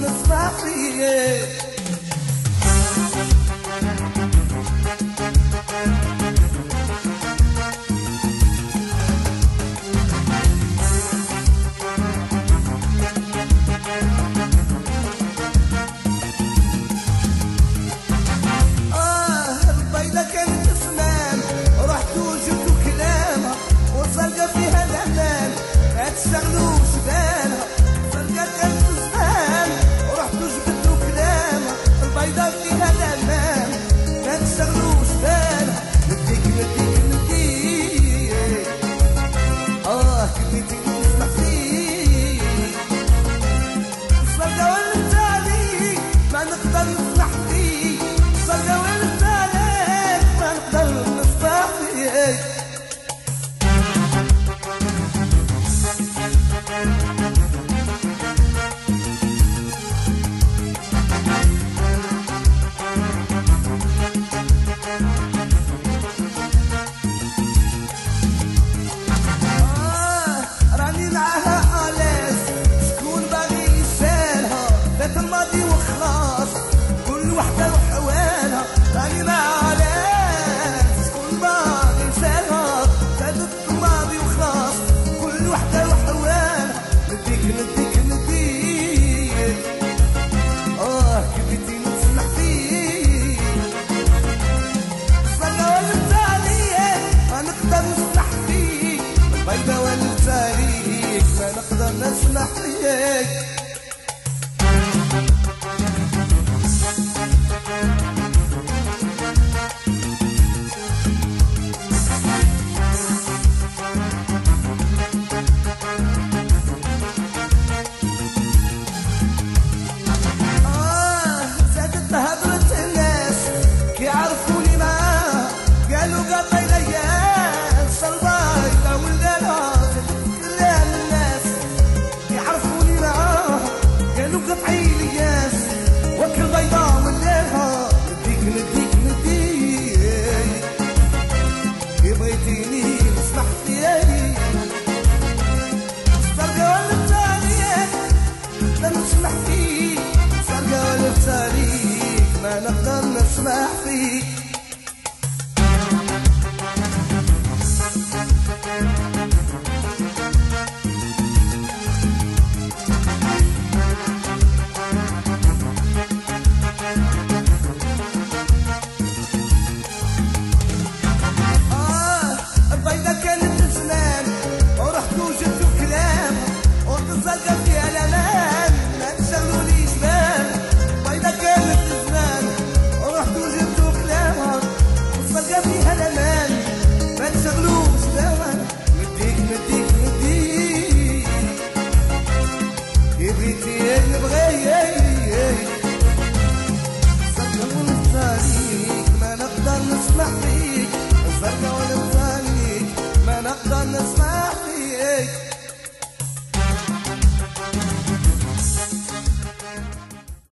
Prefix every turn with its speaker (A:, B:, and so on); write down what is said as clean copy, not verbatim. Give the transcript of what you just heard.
A: نسمع فيك.
B: تشتغلوش بالها فرقة كانت زمان ورحتوا جبدوا كلامها البيضة فيها الأمان ما تشتغلوش بالها نديك كلمتي نسمع فيك الصدى والتالي ما نقدر نسمح فيك الصدى والتالي ما نقدر نسمح فيك. راني معاها آلاف شكون باغي يسالها فات الماضي وخلاص كل وحدة وحوالها. راني معاها آلاف شكون باغي يسالها فات الماضي وخلاص كل وحدة وحوالها. نديك كلمتي نسمع فيك الصلاة والتالية ما نقدر نسمح فيك البيضة والتاريخ ما نقدر نسمح فيك. هضرت الناس كيعرفوني معاها قالوا قطعي ليا الصلبايضة ولالها كلام الناس كيعرفوني معاها قالوا قطعي لياس وكل بيضة ولالها. نديك كي بغيتيني نسمح فيك السرقة ولا التاريخ نقدر نسمح فيك السرقة ولا التاريخ ما نقدر نسمح فيك.